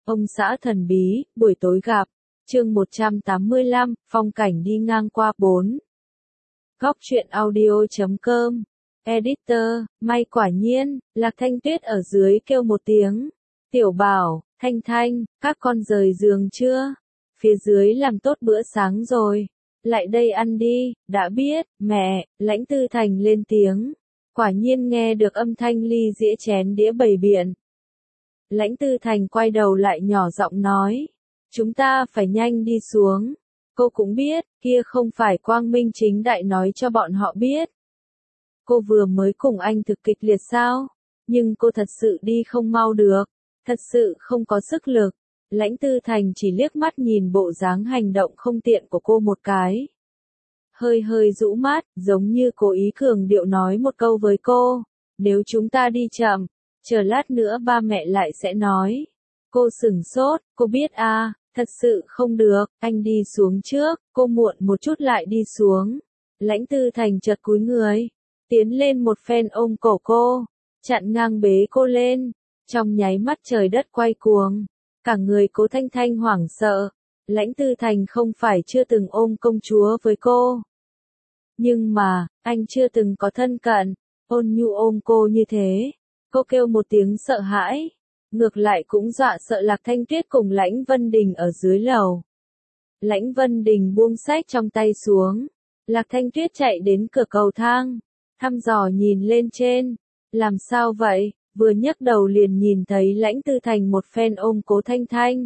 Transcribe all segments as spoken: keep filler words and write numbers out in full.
Ông xã thần bí, buổi tối gặp. Chương một trăm tám mươi lăm, phong cảnh đi ngang qua bốn. Góc truyện audio chấm com. Editor, may quả nhiên, Lạc Thanh Tuyết ở dưới kêu một tiếng. Tiểu Bảo, Thanh Thanh, các con rời giường chưa? Phía dưới làm tốt bữa sáng rồi. Lại đây ăn đi, đã biết, mẹ, Lãnh Tư Thành lên tiếng. Quả nhiên nghe được âm thanh ly dĩa chén đĩa bày biện. Lãnh Tư Thành quay đầu lại nhỏ giọng nói. Chúng ta phải nhanh đi xuống. Cô cũng biết, kia không phải quang minh chính đại nói cho bọn họ biết. Cô vừa mới cùng anh thực kịch liệt sao? Nhưng cô thật sự đi không mau được. Thật sự không có sức lực. Lãnh Tư Thành chỉ liếc mắt nhìn bộ dáng hành động không tiện của cô một cái. Hơi hơi rũ mắt, giống như cố ý cường điệu nói một câu với cô. Nếu chúng ta đi chậm, chờ lát nữa ba mẹ lại sẽ nói. Cô sửng sốt, cô biết à, thật sự không được, anh đi xuống trước, cô muộn một chút lại đi xuống. Lãnh Tư Thành chợt cúi người, tiến lên một phen ôm cổ cô, chặn ngang bế cô lên. Trong nháy mắt trời đất quay cuồng, cả người Cố Thanh Thanh hoảng sợ. Lãnh Tư Thành không phải chưa từng ôm công chúa với cô. Nhưng mà, anh chưa từng có thân cận, ôn nhu ôm cô như thế. Cô kêu một tiếng sợ hãi. Ngược lại cũng dọa sợ Lạc Thanh Tuyết cùng Lãnh Vân Đình ở dưới lầu. Lãnh Vân Đình buông sách trong tay xuống. Lạc Thanh Tuyết chạy đến cửa cầu thang. Thăm dò nhìn lên trên. Làm sao vậy? Vừa nhấc đầu liền nhìn thấy Lãnh Tư Thành một phen ôm Cố Thanh Thanh.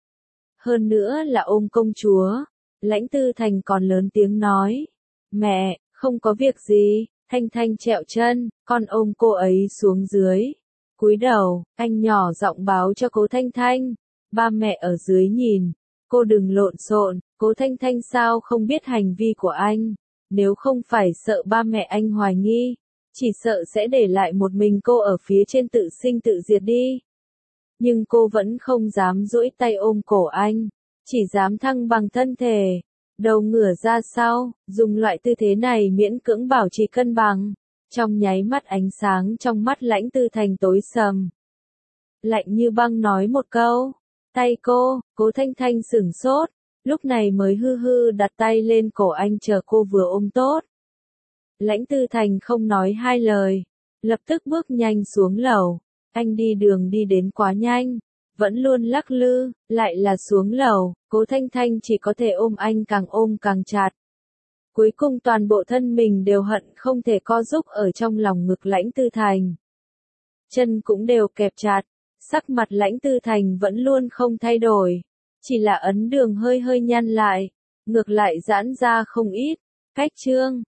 Hơn nữa là ôm công chúa. Lãnh Tư Thành còn lớn tiếng nói. Mẹ, không có việc gì. Thanh Thanh trẹo chân, con ôm cô ấy xuống dưới. Cúi đầu, anh nhỏ giọng báo cho Cố Thanh Thanh. Ba mẹ ở dưới nhìn. Cô đừng lộn xộn. Cố Thanh Thanh sao không biết hành vi của anh. Nếu không phải sợ ba mẹ anh hoài nghi, chỉ sợ sẽ để lại một mình cô ở phía trên tự sinh tự diệt đi. Nhưng cô vẫn không dám duỗi tay ôm cổ anh. Chỉ dám thăng bằng thân thể. Đầu ngửa ra sau, dùng loại tư thế này miễn cưỡng bảo trì cân bằng. Trong nháy mắt ánh sáng trong mắt Lãnh Tư Thành tối sầm. Lạnh như băng nói một câu. Tay cô, Cố Thanh Thanh sửng sốt. Lúc này mới hư hư đặt tay lên cổ anh chờ cô vừa ôm tốt. Lãnh Tư Thành không nói hai lời. Lập tức bước nhanh xuống lầu. Anh đi đường đi đến quá nhanh. Vẫn luôn lắc lư, lại là xuống lầu. Cố Thanh Thanh chỉ có thể ôm anh càng ôm càng chặt. Cuối cùng toàn bộ thân mình đều hận không thể co giúp ở trong lòng ngực Lãnh Tư Thành. Chân cũng đều kẹp chặt, sắc mặt Lãnh Tư Thành vẫn luôn không thay đổi. Chỉ là ấn đường hơi hơi nhăn lại, ngược lại giãn ra không ít. Cách chương,